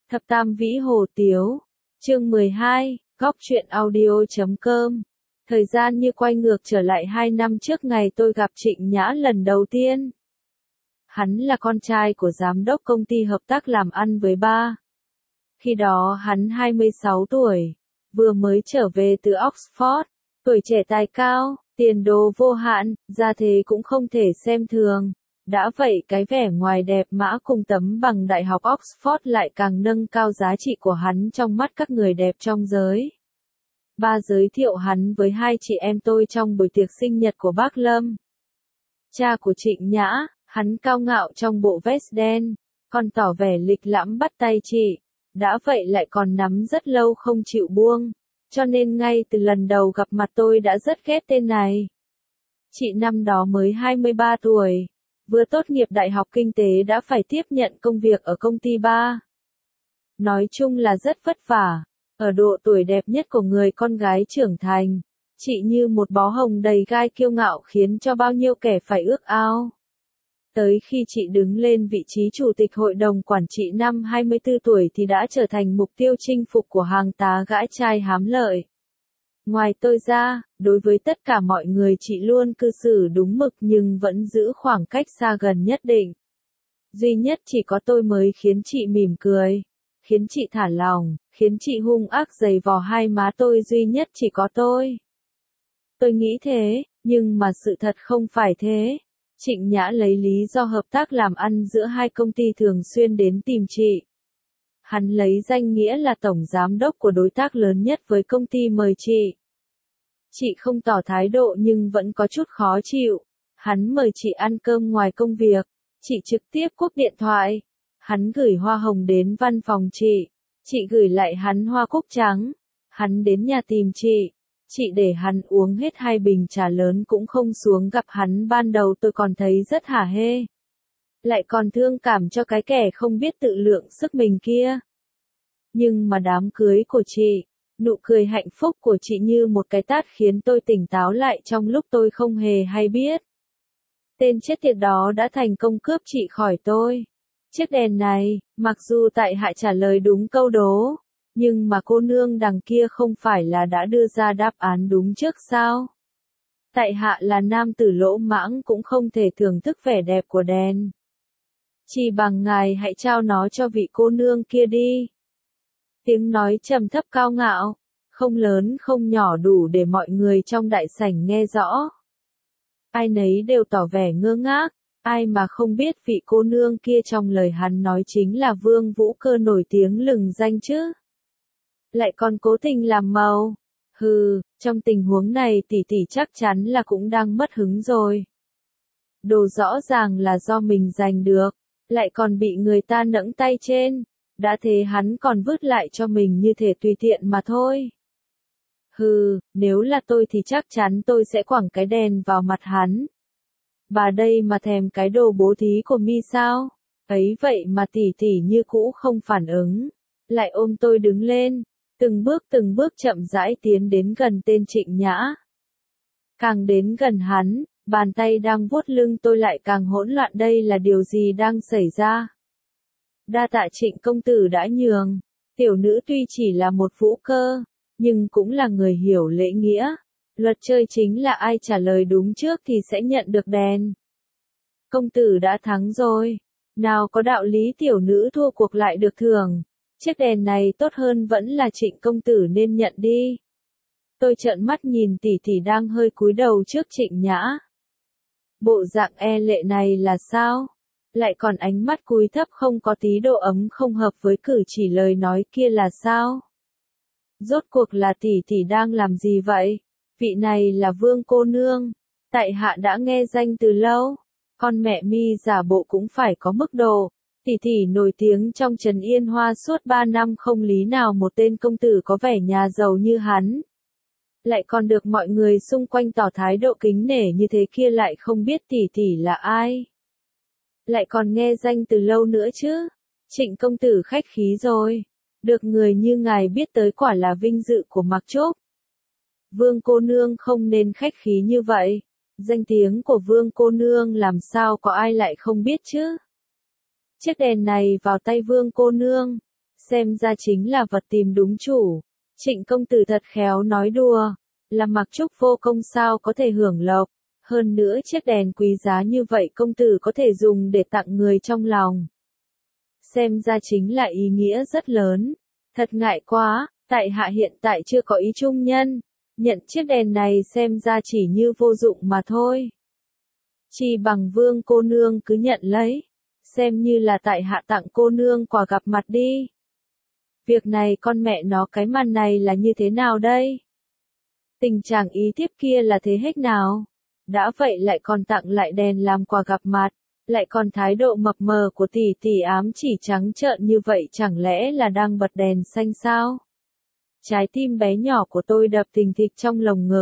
Thập Tam Vĩ Hồ Tiếu, chương 12, góc truyện audio.com. Thời gian như quay ngược trở lại 2 năm trước ngày tôi gặp Trịnh Nhã lần đầu tiên. Hắn là con trai của giám đốc công ty hợp tác làm ăn với ba. Khi đó hắn 26 tuổi, vừa mới trở về từ Oxford, tuổi trẻ tài cao, tiền đồ vô hạn, gia thế cũng không thể xem thường. Đã vậy cái vẻ ngoài đẹp mã cùng tấm bằng Đại học Oxford lại càng nâng cao giá trị của hắn trong mắt các người đẹp trong giới. Ba giới thiệu hắn với hai chị em tôi trong buổi tiệc sinh nhật của bác Lâm. Cha của Trịnh Nhã, hắn cao ngạo trong bộ vest đen, còn tỏ vẻ lịch lãm bắt tay chị. Đã vậy lại còn nắm rất lâu không chịu buông, cho nên ngay từ lần đầu gặp mặt tôi đã rất ghét tên này. Chị năm đó mới 23 tuổi. Vừa tốt nghiệp đại học kinh tế đã phải tiếp nhận công việc ở công ty ba. Nói chung là rất vất vả, ở độ tuổi đẹp nhất của người con gái trưởng thành, chị như một bó hồng đầy gai kiêu ngạo khiến cho bao nhiêu kẻ phải ước ao. Tới khi chị đứng lên vị trí chủ tịch hội đồng quản trị năm 24 tuổi thì đã trở thành mục tiêu chinh phục của hàng tá gã trai hám lợi. Ngoài tôi ra, đối với tất cả mọi người chị luôn cư xử đúng mực nhưng vẫn giữ khoảng cách xa gần nhất định. Duy nhất chỉ có tôi mới khiến chị mỉm cười, khiến chị thả lỏng, khiến chị hung ác giày vò hai má tôi, duy nhất chỉ có tôi. Tôi nghĩ thế, nhưng mà sự thật không phải thế. Trịnh Nhã lấy lý do hợp tác làm ăn giữa hai công ty thường xuyên đến tìm chị. Hắn lấy danh nghĩa là tổng giám đốc của đối tác lớn nhất với công ty mời chị. Chị không tỏ thái độ nhưng vẫn có chút khó chịu. Hắn mời chị ăn cơm ngoài công việc. Chị trực tiếp cúp điện thoại. Hắn gửi hoa hồng đến văn phòng chị. Chị gửi lại hắn hoa cúc trắng. Hắn đến nhà tìm chị. Chị để hắn uống hết 2 bình trà lớn cũng không xuống gặp hắn. Ban đầu tôi còn thấy rất hả hê. Lại còn thương cảm cho cái kẻ không biết tự lượng sức mình kia. Nhưng mà đám cưới của chị, nụ cười hạnh phúc của chị như một cái tát khiến tôi tỉnh táo lại trong lúc tôi không hề hay biết. Tên chết tiệt đó đã thành công cướp chị khỏi tôi. Chiếc đèn này, mặc dù tại hạ trả lời đúng câu đố, nhưng mà cô nương đằng kia không phải là đã đưa ra đáp án đúng trước sao? Tại hạ là nam tử lỗ mãng cũng không thể thưởng thức vẻ đẹp của đèn. Chỉ bằng ngài hãy trao nó cho vị cô nương kia đi. Tiếng nói trầm thấp cao ngạo, không lớn không nhỏ đủ để mọi người trong đại sảnh nghe rõ. Ai nấy đều tỏ vẻ ngơ ngác, ai mà không biết vị cô nương kia trong lời hắn nói chính là Vương Vũ Cơ nổi tiếng lừng danh chứ. Lại còn cố tình làm màu. Hừ, trong tình huống này tỷ tỷ chắc chắn là cũng đang mất hứng rồi. Đồ rõ ràng là do mình giành được, lại còn bị người ta nẫng tay trên. Đã thế hắn còn vứt lại cho mình như thể tùy tiện mà thôi. Hừ, nếu là tôi thì chắc chắn tôi sẽ quẳng cái đèn vào mặt hắn. Bà đây mà thèm cái đồ bố thí của mi sao? Ấy vậy mà tỷ tỷ như cũ không phản ứng. Lại ôm tôi đứng lên, từng bước chậm rãi tiến đến gần tên Trịnh Nhã. Càng đến gần hắn, bàn tay đang vuốt lưng tôi lại càng hỗn loạn, đây là điều gì đang xảy ra? Đa tạ Trịnh công tử đã nhường. Tiểu nữ tuy chỉ là một vũ cơ, nhưng cũng là người hiểu lễ nghĩa. Luật chơi chính là ai trả lời đúng trước thì sẽ nhận được đèn. Công tử đã thắng rồi. Nào có đạo lý tiểu nữ thua cuộc lại được thưởng. Chiếc đèn này tốt hơn vẫn là Trịnh công tử nên nhận đi. Tôi trợn mắt nhìn tỷ tỷ đang hơi cúi đầu trước Trịnh Nhã. Bộ dạng e lệ này là sao? Lại còn ánh mắt cúi thấp không có tí độ ấm không hợp với cử chỉ lời nói kia là sao? Rốt cuộc là tỷ tỷ đang làm gì vậy? Vị này là Vương cô nương. Tại hạ đã nghe danh từ lâu. Con mẹ mi giả bộ cũng phải có mức độ. Tỷ tỷ nổi tiếng trong Trần Yên Hoa suốt 3 năm, không lý nào một tên công tử có vẻ nhà giàu như hắn. Lại còn được mọi người xung quanh tỏ thái độ kính nể như thế kia, lại không biết tỷ tỷ là ai. Lại còn nghe danh từ lâu nữa chứ. Trịnh công tử khách khí rồi. Được người như ngài biết tới quả là vinh dự của Mạc Trúc. Vương cô nương không nên khách khí như vậy. Danh tiếng của Vương cô nương làm sao có ai lại không biết chứ. Chiếc đèn này vào tay Vương cô nương. Xem ra chính là vật tìm đúng chủ. Trịnh công tử thật khéo nói đùa, là Mặc Trúc vô công sao có thể hưởng lộc. Hơn nữa chiếc đèn quý giá như vậy công tử có thể dùng để tặng người trong lòng. Xem ra chính là ý nghĩa rất lớn. Thật ngại quá, tại hạ hiện tại chưa có ý trung nhân. Nhận chiếc đèn này xem ra chỉ như vô dụng mà thôi. Chỉ bằng Vương cô nương cứ nhận lấy. Xem như là tại hạ tặng cô nương quà gặp mặt đi. Việc này con mẹ nó cái màn này là như thế nào đây? Tình trạng ý thiếp kia là thế hết nào? Đã vậy lại còn tặng lại đèn làm quà gặp mặt, lại còn thái độ mập mờ của tỷ tỷ ám chỉ trắng trợn như vậy chẳng lẽ là đang bật đèn xanh sao? Trái tim bé nhỏ của tôi đập thình thịch trong lồng ngực.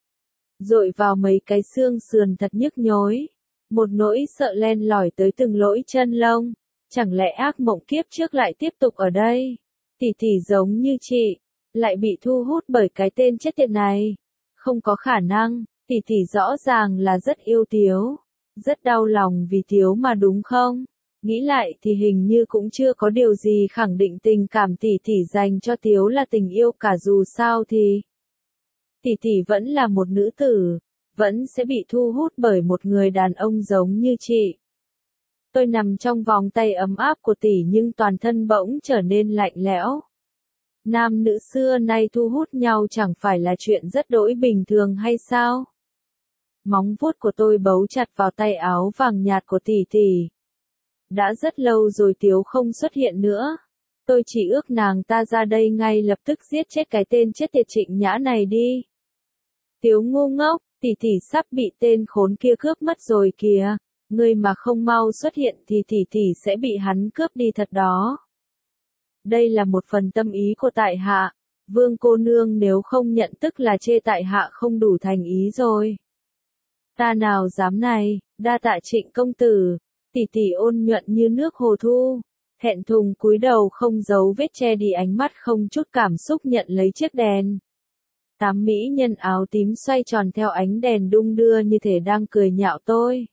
Dội vào mấy cái xương sườn thật nhức nhối. Một nỗi sợ len lỏi tới từng lỗ chân lông. Chẳng lẽ ác mộng kiếp trước lại tiếp tục ở đây? Tỷ tỷ giống như chị, lại bị thu hút bởi cái tên chết tiệt này. Không có khả năng, tỷ tỷ rõ ràng là rất yêu Tiếu. Rất đau lòng vì Tiếu mà đúng không? Nghĩ lại thì hình như cũng chưa có điều gì khẳng định tình cảm tỷ tỷ dành cho Tiếu là tình yêu cả, dù sao thì tỷ tỷ vẫn là một nữ tử, vẫn sẽ bị thu hút bởi một người đàn ông giống như chị. Tôi nằm trong vòng tay ấm áp của tỷ nhưng toàn thân bỗng trở nên lạnh lẽo. Nam nữ xưa nay thu hút nhau chẳng phải là chuyện rất đỗi bình thường hay sao? Móng vuốt của tôi bấu chặt vào tay áo vàng nhạt của tỷ tỷ. Đã rất lâu rồi Tiếu không xuất hiện nữa. Tôi chỉ ước nàng ta ra đây ngay lập tức giết chết cái tên chết tiệt Trịnh Nhã này đi. Tiếu ngu ngốc, tỷ tỷ sắp bị tên khốn kia cướp mất rồi kìa. Ngươi mà không mau xuất hiện thì tỷ tỷ sẽ bị hắn cướp đi thật đó. Đây là một phần tâm ý của tại hạ. Vương cô nương nếu không nhận tức là chê tại hạ không đủ thành ý rồi. Ta nào dám này, đa tạ Trịnh công tử. Tỷ tỷ ôn nhuận như nước hồ thu, thẹn thùng cúi đầu không giấu vết che đi ánh mắt không chút cảm xúc nhận lấy chiếc đèn. Tám mỹ nhân áo tím xoay tròn theo ánh đèn đung đưa như thể đang cười nhạo tôi.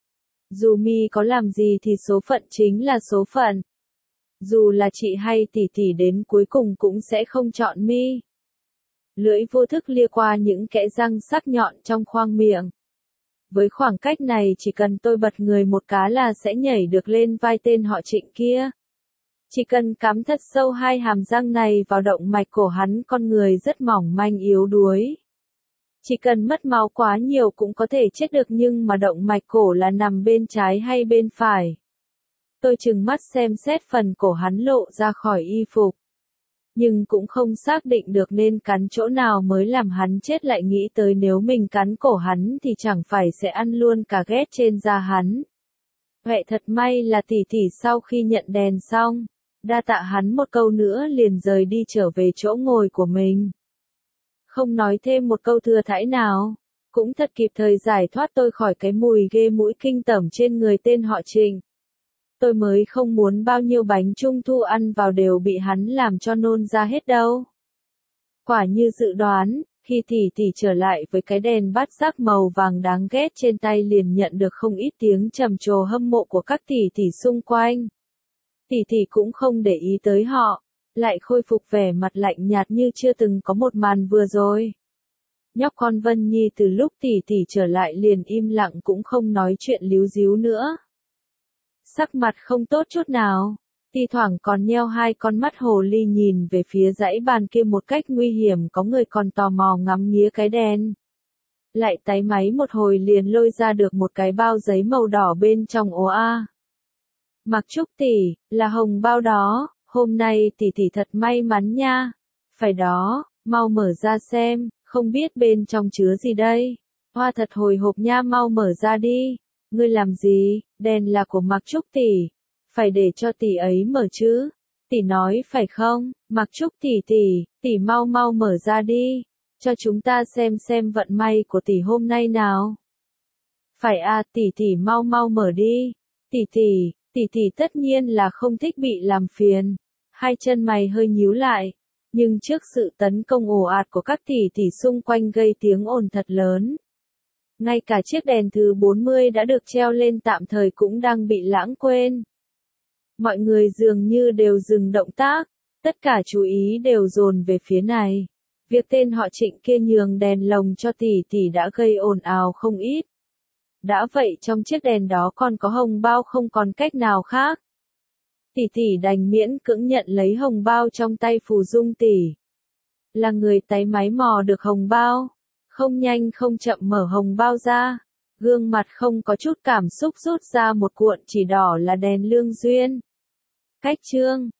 Dù mi có làm gì thì số phận chính là số phận. Dù là chị hay tỷ tỷ đến cuối cùng cũng sẽ không chọn mi. Lưỡi vô thức lia qua những kẽ răng sắc nhọn trong khoang miệng. Với khoảng cách này chỉ cần tôi bật người một cá là sẽ nhảy được lên vai tên họ Trịnh kia. Chỉ cần cắm thật sâu hai hàm răng này vào động mạch cổ hắn, con người rất mỏng manh yếu đuối. Chỉ cần mất máu quá nhiều cũng có thể chết được, nhưng mà động mạch cổ là nằm bên trái hay bên phải? Tôi trừng mắt xem xét phần cổ hắn lộ ra khỏi y phục. Nhưng cũng không xác định được nên cắn chỗ nào mới làm hắn chết, lại nghĩ tới nếu mình cắn cổ hắn thì chẳng phải sẽ ăn luôn cả ghét trên da hắn. Vậy thật may là tỷ tỷ sau khi nhận đèn xong, đa tạ hắn một câu nữa liền rời đi trở về chỗ ngồi của mình. Không nói thêm một câu thừa thãi nào, cũng thật kịp thời giải thoát tôi khỏi cái mùi ghê mũi kinh tởm trên người tên họ Trịnh. Tôi mới không muốn bao nhiêu bánh trung thu ăn vào đều bị hắn làm cho nôn ra hết đâu. Quả như dự đoán, khi tỷ tỷ trở lại với cái đèn bát giác màu vàng đáng ghét trên tay liền nhận được không ít tiếng trầm trồ hâm mộ của các tỷ tỷ xung quanh. Tỷ tỷ cũng không để ý tới họ, lại khôi phục vẻ mặt lạnh nhạt như chưa từng có một màn vừa rồi. Nhóc con Vân Nhi từ lúc tỷ tỷ trở lại liền im lặng cũng không nói chuyện líu díu nữa. Sắc mặt không tốt chút nào, thi thoảng còn nheo hai con mắt hồ ly nhìn về phía dãy bàn kia một cách nguy hiểm, có người còn tò mò ngắm nghía cái đèn. Lại táy máy một hồi liền lôi ra được một cái bao giấy màu đỏ bên trong ố a. Mặc Trúc tỷ, là hồng bao đó, hôm nay tỷ tỷ thật may mắn nha. Phải đó, mau mở ra xem, không biết bên trong chứa gì đây. Hoa thật hồi hộp nha, mau mở ra đi. Ngươi làm gì, đèn là của Mặc Trúc tỷ, phải để cho tỷ ấy mở chứ. Tỷ nói phải không, Mặc Trúc tỷ mau mau mở ra đi, cho chúng ta xem vận may của tỷ hôm nay nào. Phải à, tỷ mau mau mở đi. Tỷ tất nhiên là không thích bị làm phiền. Hai chân mày hơi nhíu lại, nhưng trước sự tấn công ồ ạt của các tỷ xung quanh gây tiếng ồn thật lớn. Ngay cả chiếc đèn thứ 40 đã được treo lên tạm thời cũng đang bị lãng quên. Mọi người dường như đều dừng động tác, Tất cả chú ý đều dồn về phía này. Việc tên họ Trịnh kia nhường đèn lồng cho tỷ tỷ đã gây ồn ào không ít. Đã vậy trong chiếc đèn đó còn có hồng bao, không còn cách nào khác. Tỷ tỷ đành miễn cưỡng nhận lấy hồng bao trong tay Phù Dung tỷ. Là người táy máy mò được hồng bao, không nhanh không chậm mở hồng bao ra, gương mặt không có chút cảm xúc rút ra một cuộn chỉ đỏ là đèn lương duyên. Cách chương